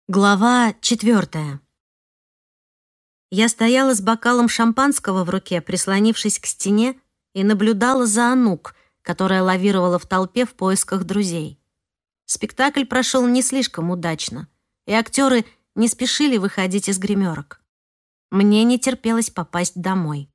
Глава 4. Я стояла с бокалом шампанского в руке, прислонившись к стене, и наблюдала за Анук, которая лавировала в толпе в поисках друзей. Спектакль прошел не слишком удачно, и актеры не спешили выходить из гримерок. Мне не терпелось попасть домой.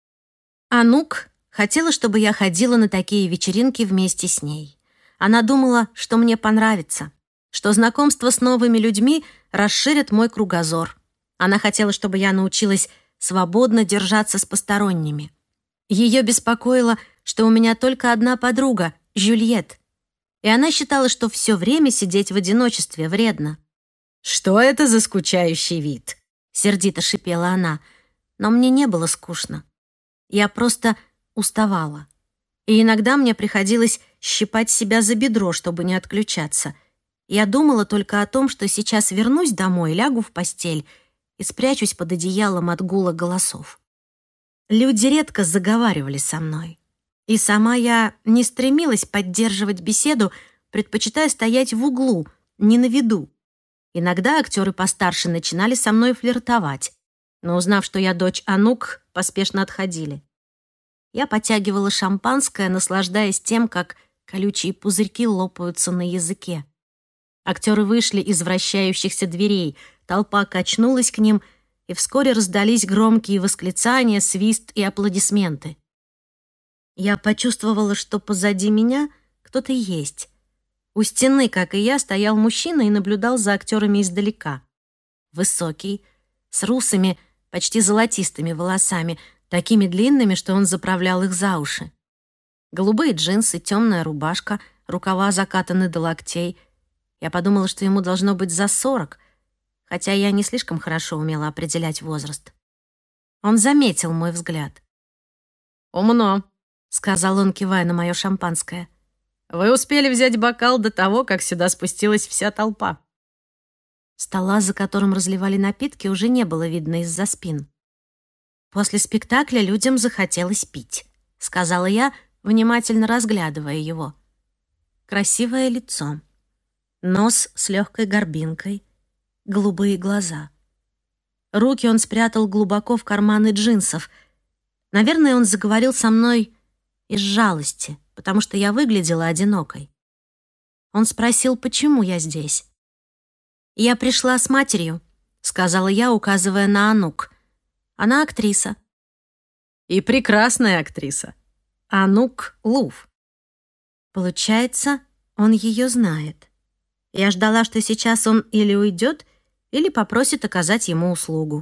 Анук хотела, чтобы я ходила на такие вечеринки вместе с ней. Она думала, что мне понравится, что знакомство с новыми людьми расширит мой кругозор. Она хотела, чтобы я научилась свободно держаться с посторонними. Ее беспокоило, что у меня только одна подруга, Жюльет, и она считала, что все время сидеть в одиночестве вредно. «Что это за скучающий вид?» — сердито шипела она, но мне не было скучно. Я просто уставала, и иногда мне приходилось щипать себя за бедро, чтобы не отключаться. Я думала только о том, что сейчас вернусь домой, лягу в постель и спрячусь под одеялом от гула голосов. Люди редко заговаривали со мной, и сама я не стремилась поддерживать беседу, предпочитая стоять в углу, не на виду. Иногда актеры постарше начинали со мной флиртовать, но, узнав, что я дочь Анук, поспешно отходили. Я потягивала шампанское, наслаждаясь тем, как колючие пузырьки лопаются на языке. Актеры вышли из вращающихся дверей, толпа качнулась к ним, и вскоре раздались громкие восклицания, свист и аплодисменты. Я почувствовала, что позади меня кто-то есть. У стены, как и я, стоял мужчина и наблюдал за актерами издалека. Высокий, с русыми, почти золотистыми волосами, такими длинными, что он заправлял их за уши. Голубые джинсы, темная рубашка, рукава закатаны до локтей. Я подумала, что ему должно быть за 40, хотя я не слишком хорошо умела определять возраст. Он заметил мой взгляд. «Умно», — сказал он, кивая на мое шампанское. «Вы успели взять бокал до того, как сюда спустилась вся толпа». Стола, за которым разливали напитки, уже не было видно из-за спин. «После спектакля людям захотелось пить», — сказала я, внимательно разглядывая его. Красивое лицо. Нос с легкой горбинкой, голубые глаза. Руки он спрятал глубоко в карманы джинсов. Наверное, он заговорил со мной из жалости, потому что я выглядела одинокой. Он спросил, почему я здесь. «Я пришла с матерью», — сказала я, указывая на Анук. «Она актриса». «И прекрасная актриса. Анук Лув». Получается, он ее знает. Я ждала, что сейчас он или уйдет, или попросит оказать ему услугу.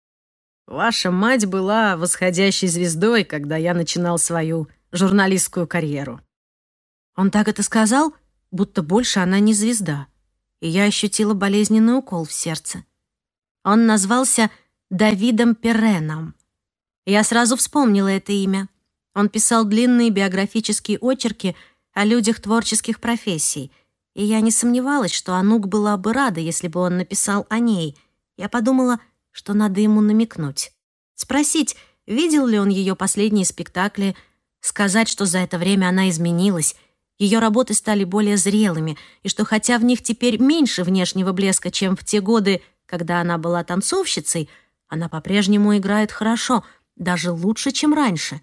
«Ваша мать была восходящей звездой, когда я начинал свою журналистскую карьеру». Он так это сказал, будто больше она не звезда, и я ощутила болезненный укол в сердце. Он назвался Давидом Перреном. Я сразу вспомнила это имя. Он писал длинные биографические очерки о людях творческих профессий, и я не сомневалась, что Анук была бы рада, если бы он написал о ней. Я подумала, что надо ему намекнуть. Спросить, видел ли он ее последние спектакли, сказать, что за это время она изменилась, ее работы стали более зрелыми, и что хотя в них теперь меньше внешнего блеска, чем в те годы, когда она была танцовщицей, она по-прежнему играет хорошо, даже лучше, чем раньше.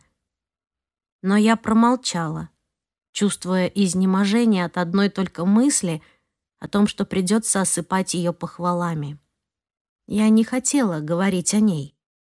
Но я промолчала, чувствуя изнеможение от одной только мысли о том, что придется осыпать ее похвалами. Я не хотела говорить о ней.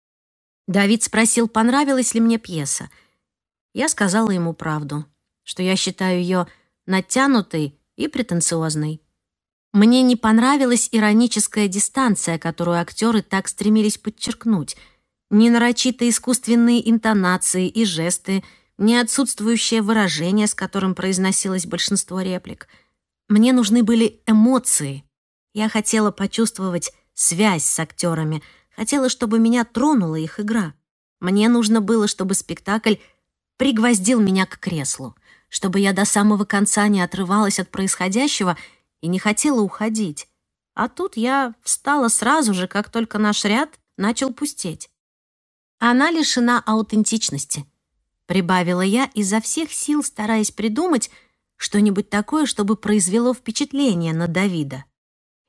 Давид спросил, понравилась ли мне пьеса. Я сказала ему правду, что я считаю ее натянутой и претенциозной. Мне не понравилась ироническая дистанция, которую актеры так стремились подчеркнуть, ни нарочито искусственные интонации и жесты, ни отсутствующее выражение, с которым произносилось большинство реплик. Мне нужны были эмоции. Я хотела почувствовать связь с актерами, хотела, чтобы меня тронула их игра. Мне нужно было, чтобы спектакль пригвоздил меня к креслу, чтобы я до самого конца не отрывалась от происходящего и не хотела уходить. А тут я встала сразу же, как только наш ряд начал пустеть. Она лишена аутентичности, прибавила я, изо всех сил стараясь придумать что-нибудь такое, чтобы произвело впечатление на Давида.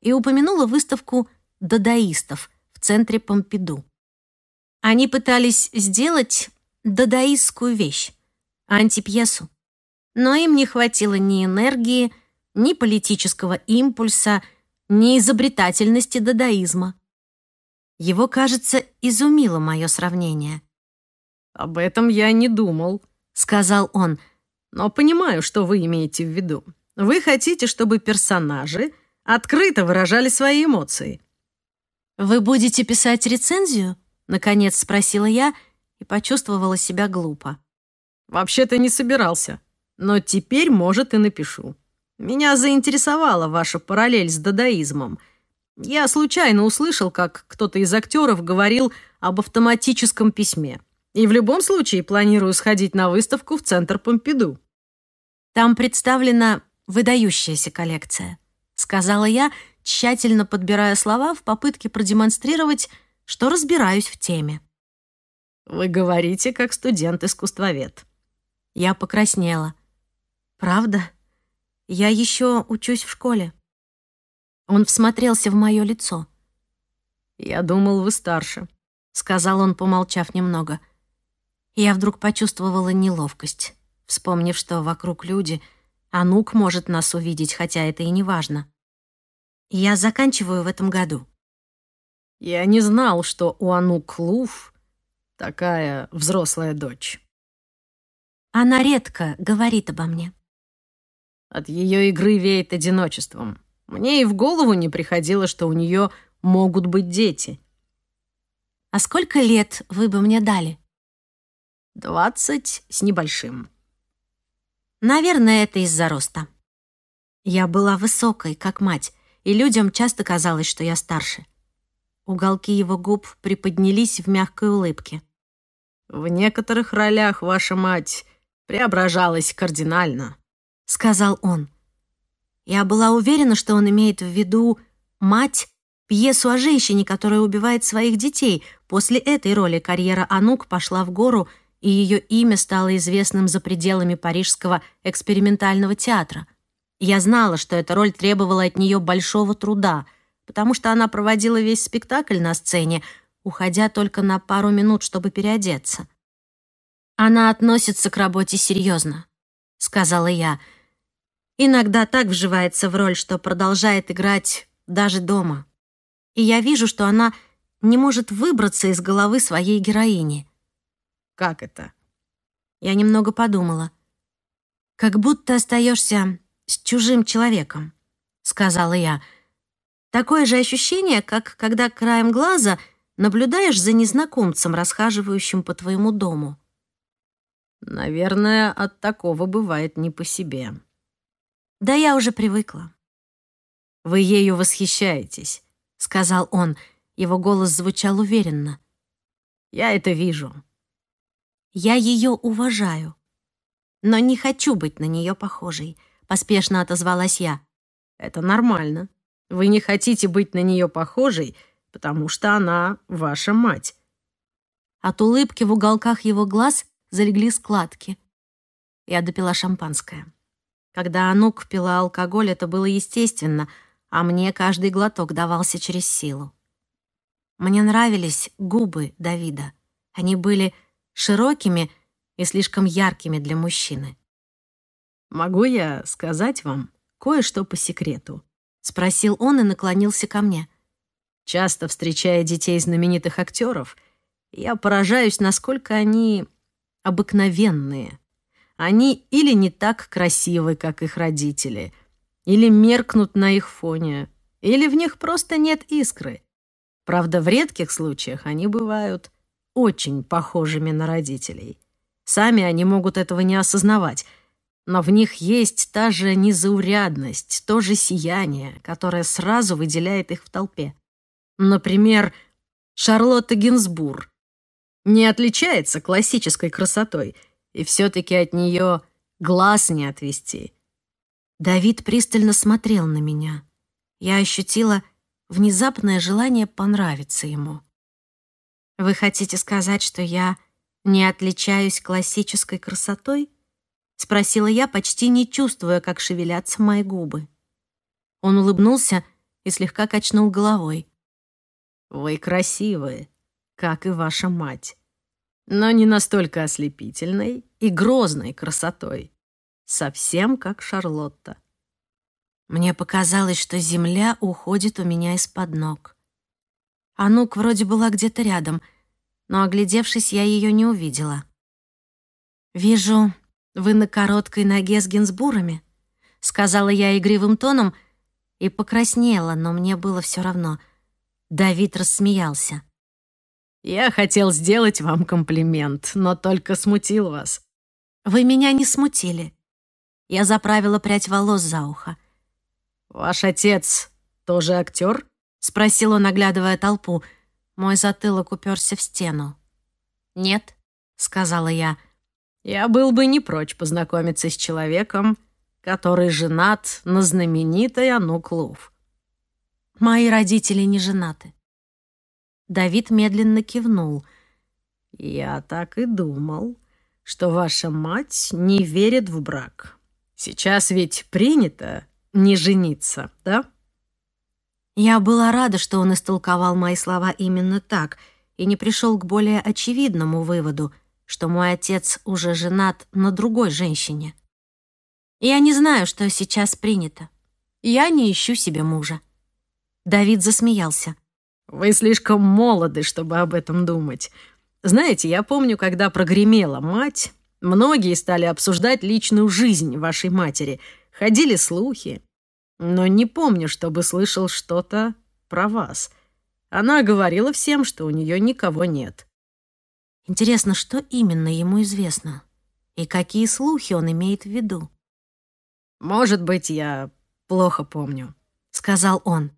и упомянула выставку дадаистов в центре Помпиду. Они пытались сделать дадаистскую вещь, антипьесу, но им не хватило ни энергии, ни политического импульса, ни изобретательности дадаизма. Его, кажется, изумило мое сравнение. «Об этом я не думал», — сказал он, «но понимаю, что вы имеете в виду. Вы хотите, чтобы персонажи открыто выражали свои эмоции». «Вы будете писать рецензию?» — наконец спросила я и почувствовала себя глупо. «Вообще-то не собирался, но теперь, может, и напишу. Меня заинтересовала ваша параллель с дадаизмом. Я случайно услышал, как кто-то из актеров говорил об автоматическом письме. И в любом случае планирую сходить на выставку в центр Помпиду». «Там представлена выдающаяся коллекция», — сказала я, тщательно подбирая слова в попытке продемонстрировать, что разбираюсь в теме. «Вы говорите, как студент-искусствовед». Я покраснела. «Правда? Я еще учусь в школе». Он всмотрелся в мое лицо. «Я думал, вы старше», — сказал он, помолчав немного. Я вдруг почувствовала неловкость, вспомнив, что вокруг люди, а Нук может нас увидеть, хотя это и не важно. Я заканчиваю в этом году. «Я не знал, что у Анук Луф такая взрослая дочь». Она редко говорит обо мне. От ее игры веет одиночеством. Мне и в голову не приходило, что у нее могут быть дети. «А сколько лет вы бы мне дали?» 20 с небольшим. Наверное, это из-за роста. Я была высокой, как мать, и людям часто казалось, что я старше. Уголки его губ приподнялись в мягкой улыбке. «В некоторых ролях ваша мать преображалась кардинально», — сказал он. Я была уверена, что он имеет в виду «Мать», пьесу о женщине, которая убивает своих детей. После этой роли карьера Анук пошла в гору, и ее имя стало известным за пределами Парижского экспериментального театра. Я знала, что эта роль требовала от нее большого труда, потому что она проводила весь спектакль на сцене, уходя только на пару минут, чтобы переодеться. «Она относится к работе серьезно», — сказала я. «Иногда так вживается в роль, что продолжает играть даже дома. И я вижу, что она не может выбраться из головы своей героини». «Как это?» Я немного подумала. «Как будто остаешься с чужим человеком», — сказала я. «Такое же ощущение, как когда краем глаза наблюдаешь за незнакомцем, расхаживающим по твоему дому». «Наверное, от такого бывает не по себе». «Да я уже привыкла». «Вы ею восхищаетесь», — сказал он. Его голос звучал уверенно. «Я это вижу». «Я ее уважаю, но не хочу быть на нее похожей», — поспешно отозвалась я. «Это нормально. Вы не хотите быть на нее похожей, потому что она ваша мать». От улыбки в уголках его глаз залегли складки. Я допила шампанское. Когда Анук пила алкоголь, это было естественно, а мне каждый глоток давался через силу. Мне нравились губы Давида. Они были широкими и слишком яркими для мужчины. «Могу я сказать вам кое-что по секрету?» — спросил он и наклонился ко мне. «Часто встречая детей знаменитых актеров, я поражаюсь, насколько они обыкновенные. Они или не так красивы, как их родители, или меркнут на их фоне, или в них просто нет искры. Правда, в редких случаях они бывают очень похожими на родителей. Сами они могут этого не осознавать, но в них есть та же незаурядность, то же сияние, которое сразу выделяет их в толпе. Например, Шарлотта Гинзбург не отличается классической красотой, и все-таки от нее глаз не отвести». Давид пристально смотрел на меня. Я ощутила внезапное желание понравиться ему. «Вы хотите сказать, что я не отличаюсь классической красотой?» — спросила я, почти не чувствуя, как шевелятся мои губы. Он улыбнулся и слегка качнул головой. «Вы красивые, как и ваша мать, но не настолько ослепительной и грозной красотой, совсем как Шарлотта». Мне показалось, что земля уходит у меня из-под ног. Анук вроде была где-то рядом, но, оглядевшись, я ее не увидела. «Вижу, вы на короткой ноге с гинзбурами», — сказала я игривым тоном и покраснела, но мне было все равно. Давид рассмеялся. «Я хотел сделать вам комплимент, но только смутил вас». «Вы меня не смутили». Я заправила прядь волос за ухо. «Ваш отец тоже актер?» — спросил он, оглядывая толпу. Мой затылок уперся в стену. «Нет», — сказала я. «Я был бы не прочь познакомиться с человеком, который женат на знаменитой Анук Лув». «Мои родители не женаты». Давид медленно кивнул. «Я так и думал, что ваша мать не верит в брак. Сейчас ведь принято не жениться, да?» Я была рада, что он истолковал мои слова именно так и не пришел к более очевидному выводу, что мой отец уже женат на другой женщине. Я не знаю, что сейчас принято. Я не ищу себе мужа. Давид засмеялся. «Вы слишком молоды, чтобы об этом думать. Знаете, я помню, когда прогремела мать, многие стали обсуждать личную жизнь вашей матери. Ходили слухи. Но не помню, чтобы слышал что-то про вас. Она говорила всем, что у нее никого нет». Интересно, что именно ему известно? И какие слухи он имеет в виду? «Может быть, я плохо помню», — сказал он.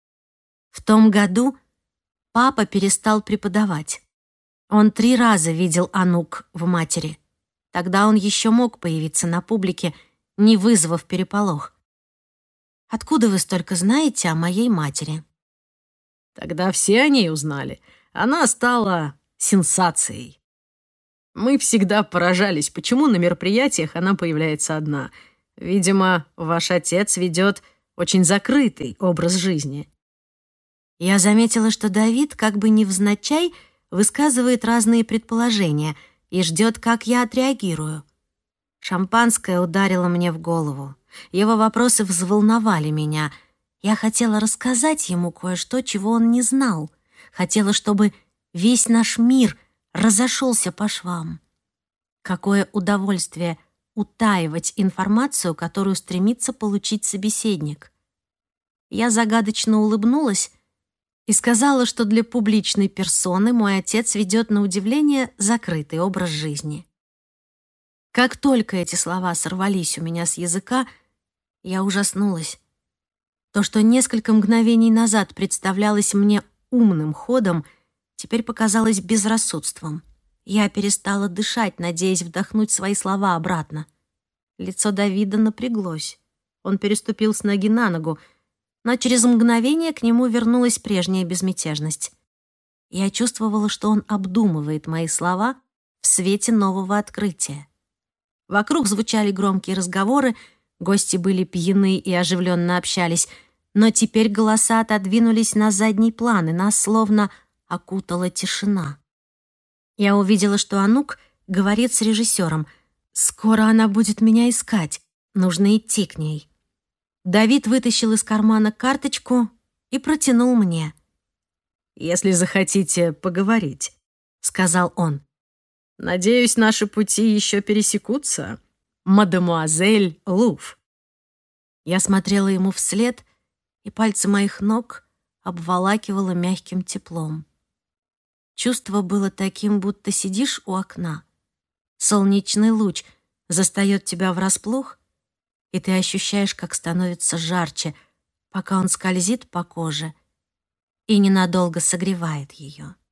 В том году папа перестал преподавать. Он 3 раза видел Анук в матери. Тогда он еще мог появиться на публике, не вызвав переполох. «Откуда вы столько знаете о моей матери?» Тогда все о ней узнали. Она стала сенсацией. Мы всегда поражались, почему на мероприятиях она появляется одна. Видимо, ваш отец ведет очень закрытый образ жизни. Я заметила, что Давид как бы невзначай высказывает разные предположения и ждет, как я отреагирую. Шампанское ударило мне в голову. Его вопросы взволновали меня. Я хотела рассказать ему кое-что, чего он не знал. Хотела, чтобы весь наш мир разошелся по швам. Какое удовольствие утаивать информацию, которую стремится получить собеседник. Я загадочно улыбнулась и сказала, что для публичной персоны мой отец ведет на удивление закрытый образ жизни. Как только эти слова сорвались у меня с языка, я ужаснулась. То, что несколько мгновений назад представлялось мне умным ходом, теперь показалось безрассудством. Я перестала дышать, надеясь вдохнуть свои слова обратно. Лицо Давида напряглось. Он переступил с ноги на ногу, но через мгновение к нему вернулась прежняя безмятежность. Я чувствовала, что он обдумывает мои слова в свете нового открытия. Вокруг звучали громкие разговоры, гости были пьяны и оживленно общались, но теперь голоса отодвинулись на задний план, и нас словно окутала тишина. Я увидела, что Анук говорит с режиссером. «Скоро она будет меня искать. Нужно идти к ней». Давид вытащил из кармана карточку и протянул мне. «Если захотите поговорить», — сказал он. «Надеюсь, наши пути еще пересекутся, мадемуазель Лув». Я смотрела ему вслед, и пальцы моих ног обволакивало мягким теплом. Чувство было таким, будто сидишь у окна. Солнечный луч застаёт тебя врасплох, и ты ощущаешь, как становится жарче, пока он скользит по коже и ненадолго согревает ее.